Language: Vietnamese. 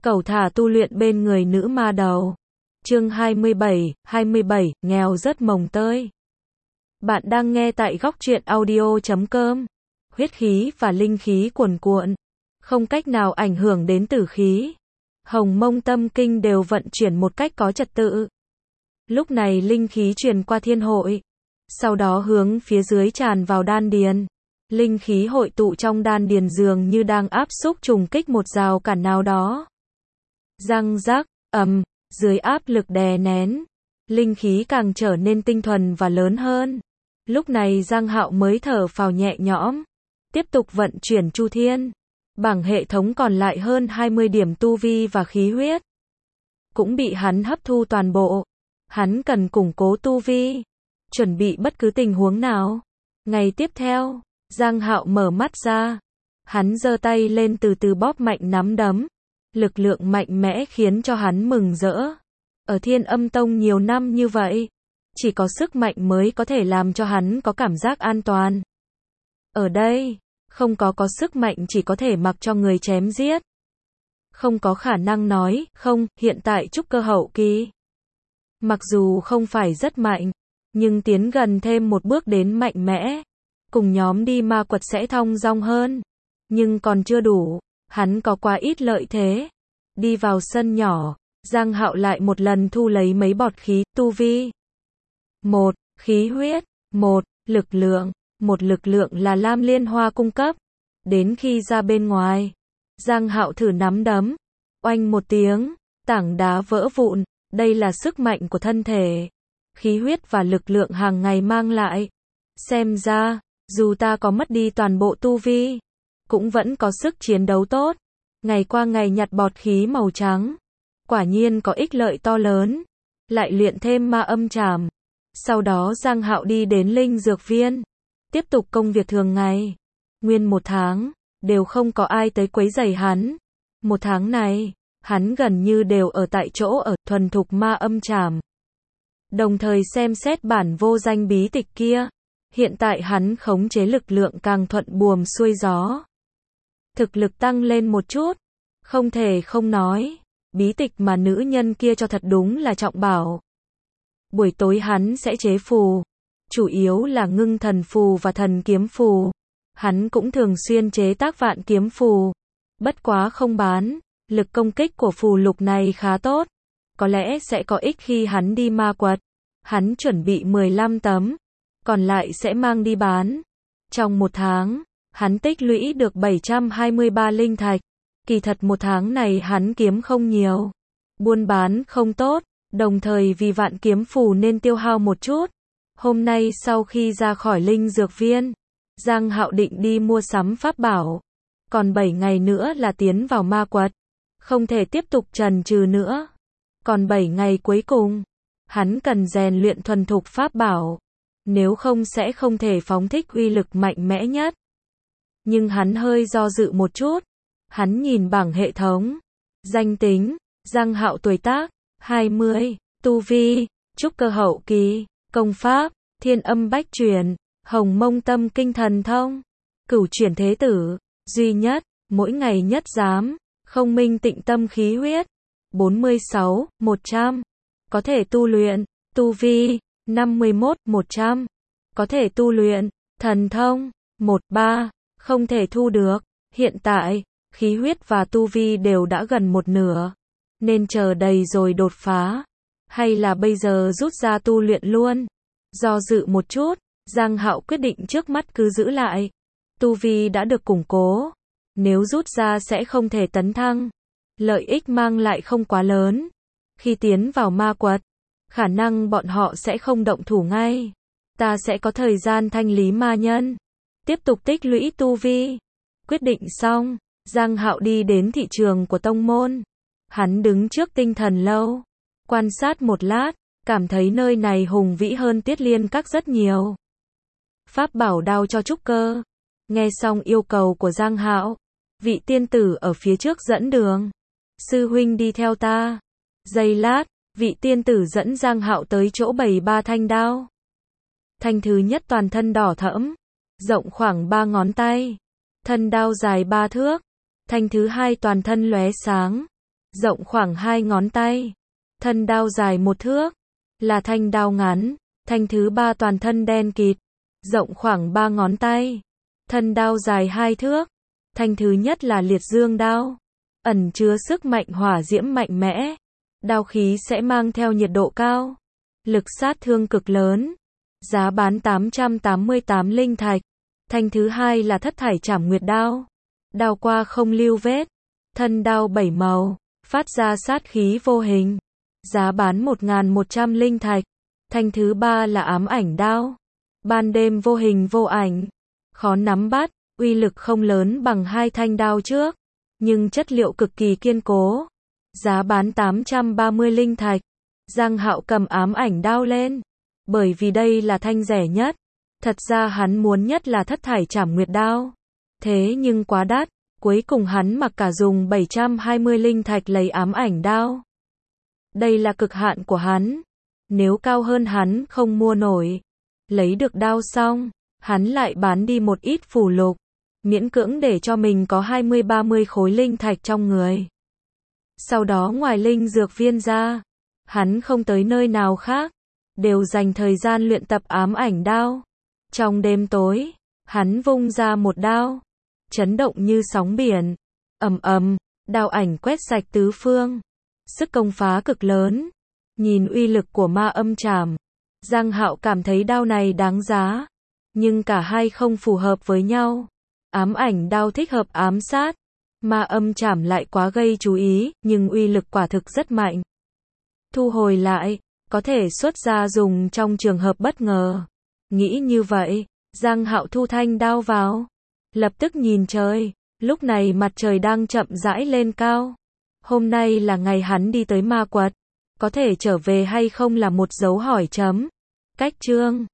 Cẩu thả tu luyện bên người nữ ma đầu. Chương 27, nghèo rớt mồng tơi. Bạn đang nghe tại góc truyện audio.com. Huyết khí và linh khí cuồn cuộn, không cách nào ảnh hưởng đến tử khí. Hồng Mông Tâm Kinh đều vận chuyển một cách có trật tự. Lúc này linh khí truyền qua thiên hội, sau đó hướng phía dưới tràn vào đan điền. Linh khí hội tụ trong đan điền dường như đang áp xúc trùng kích một rào cản nào đó. Răng rắc, dưới áp lực đè nén, linh khí càng trở nên tinh thuần và lớn hơn. Lúc này Giang Hạo mới thở phào nhẹ nhõm, tiếp tục vận chuyển Chu Thiên. Bảng hệ thống còn lại hơn 20 điểm tu vi và khí huyết cũng bị hắn hấp thu toàn bộ. Hắn cần củng cố tu vi, chuẩn bị bất cứ tình huống nào. Ngày tiếp theo, Giang Hạo mở mắt ra, hắn giơ tay lên từ từ bóp mạnh nắm đấm. Lực lượng mạnh mẽ khiến cho hắn mừng rỡ. Ở Thiên Âm Tông nhiều năm như vậy, chỉ có sức mạnh mới có thể làm cho hắn có cảm giác an toàn. Ở đây, không có sức mạnh chỉ có thể mặc cho người chém giết. Không có khả năng nói, không, hiện tại trúc cơ hậu kỳ. Mặc dù không phải rất mạnh, nhưng tiến gần thêm một bước đến mạnh mẽ. Cùng nhóm đi ma quật sẽ thong dong hơn. Nhưng còn chưa đủ, hắn có quá ít lợi thế. Đi vào sân nhỏ, Giang Hạo lại một lần thu lấy mấy bọt khí, tu vi. 1. Khí huyết. 1. Lực lượng. 1 lực lượng là Lam Liên Hoa cung cấp. Đến khi ra bên ngoài, Giang Hạo thử nắm đấm. Oanh một tiếng, tảng đá vỡ vụn. Đây là sức mạnh của thân thể, khí huyết và lực lượng hàng ngày mang lại. Xem ra, dù ta có mất đi toàn bộ tu vi, cũng vẫn có sức chiến đấu tốt. Ngày qua ngày nhặt bọt khí màu trắng, quả nhiên có ích lợi to lớn. Lại luyện thêm ma âm trảm. Sau đó Giang Hạo đi đến linh dược viên, tiếp tục công việc thường ngày. Nguyên 1 tháng, đều không có ai tới quấy rầy hắn. 1 tháng này, hắn gần như đều ở tại chỗ ở thuần thục ma âm trảm. Đồng thời xem xét bản vô danh bí tịch kia. Hiện tại hắn khống chế lực lượng càng thuận buồm xuôi gió. Thực lực tăng lên một chút, không thể không nói, bí tịch mà nữ nhân kia cho thật đúng là trọng bảo. Buổi tối hắn sẽ chế phù, chủ yếu là ngưng thần phù và thần kiếm phù. Hắn cũng thường xuyên chế tác vạn kiếm phù, bất quá không bán. Lực công kích của phù lục này khá tốt, có lẽ sẽ có ích khi hắn đi ma quật. Hắn chuẩn bị 15 tấm, còn lại sẽ mang đi bán. Trong 1 tháng, hắn tích lũy được 723 linh thạch. Kỳ thật 1 tháng này hắn kiếm không nhiều, buôn bán không tốt, đồng thời vì vạn kiếm phù nên tiêu hao một chút. Hôm nay sau khi ra khỏi linh dược viên, Giang Hạo định đi mua sắm pháp bảo. Còn 7 ngày nữa là tiến vào ma quật, không thể tiếp tục chần chừ nữa. Còn 7 ngày cuối cùng, hắn cần rèn luyện thuần thục pháp bảo, nếu không sẽ không thể phóng thích uy lực mạnh mẽ nhất. Nhưng hắn hơi do dự một chút. Hắn nhìn bảng hệ thống, danh tính, Giang Hạo tuổi tác, 20, tu vi, trúc cơ hậu kỳ, công pháp, Thiên Âm Bách Truyền, Hồng Mông Tâm Kinh Thần Thông, Cửu Chuyển Thế Tử, duy nhất, mỗi ngày nhất giám, Không Minh Tịnh Tâm Khí Huyết, 46, 100, có thể tu luyện, tu vi, 51, 100, có thể tu luyện, thần thông, 13, không thể thu được. Hiện tại, khí huyết và tu vi đều đã gần 1/2, nên chờ đầy rồi đột phá, hay là bây giờ rút ra tu luyện luôn. Do dự một chút, Giang Hạo quyết định trước mắt cứ giữ lại. Tu vi đã được củng cố, nếu rút ra sẽ không thể tấn thăng, lợi ích mang lại không quá lớn. Khi tiến vào ma quật, khả năng bọn họ sẽ không động thủ ngay. Ta sẽ có thời gian thanh lý ma nhân, tiếp tục tích lũy tu vi. Quyết định xong, Giang Hạo đi đến thị trường của tông môn. Hắn đứng trước tinh thần lâu, quan sát một lát, cảm thấy nơi này hùng vĩ hơn Tiết Liên Các rất nhiều. Pháp bảo đao cho trúc cơ. Nghe xong yêu cầu của Giang Hạo, vị tiên tử ở phía trước dẫn đường. Sư huynh đi theo ta. Giây lát, vị tiên tử dẫn Giang Hạo tới chỗ bày 3 thanh đao. Thanh thứ nhất toàn thân đỏ thẫm, rộng khoảng 3 ngón tay. Thân đao dài 3 thước. Thanh thứ hai toàn thân lóe sáng, rộng khoảng 2 ngón tay. Thân đao dài 1 thước, là thanh đao ngắn. Thanh thứ 3 toàn thân đen kịt, rộng khoảng 3 ngón tay. Thân đao dài 2 thước. Thanh thứ nhất là liệt dương đao, ẩn chứa sức mạnh hỏa diễm mạnh mẽ. Đao khí sẽ mang theo nhiệt độ cao, lực sát thương cực lớn. Giá bán 888 linh thạch. Thanh thứ hai là thất thải trảm nguyệt đao. Đao qua không lưu vết. Thân đao 7 màu, phát ra sát khí vô hình. Giá bán 1100 linh thạch. Thanh thứ ba là ám ảnh đao. Ban đêm vô hình vô ảnh, khó nắm bắt, uy lực không lớn bằng 2 thanh đao trước, nhưng chất liệu cực kỳ kiên cố. Giá bán 830 linh thạch. Giang Hạo cầm ám ảnh đao lên, bởi vì đây là thanh rẻ nhất. Thật ra hắn muốn nhất là thất thải trảm nguyệt đao, thế nhưng quá đắt, cuối cùng hắn mặc cả dùng 720 linh thạch lấy ám ảnh đao. Đây là cực hạn của hắn, nếu cao hơn hắn không mua nổi. Lấy được đao xong, hắn lại bán đi một ít phù lục, miễn cưỡng để cho mình có 20-30 khối linh thạch trong người. Sau đó ngoài linh dược viên ra, hắn không tới nơi nào khác, đều dành thời gian luyện tập ám ảnh đao. Trong đêm tối, hắn vung ra một đao, chấn động như sóng biển. Ầm ầm, đao ảnh quét sạch tứ phương, sức công phá cực lớn. Nhìn uy lực của ma âm trảm, Giang Hạo cảm thấy đao này đáng giá, nhưng cả hai không phù hợp với nhau. Ám ảnh đao thích hợp ám sát, ma âm trảm lại quá gây chú ý, nhưng uy lực quả thực rất mạnh. Thu hồi lại, có thể xuất ra dùng trong trường hợp bất ngờ. Nghĩ như vậy, Giang Hạo thu thanh đao vào, lập tức nhìn trời. Lúc này mặt trời đang chậm rãi lên cao. Hôm nay là ngày hắn đi tới ma quật, có thể trở về hay không là một dấu hỏi chấm. Cách chương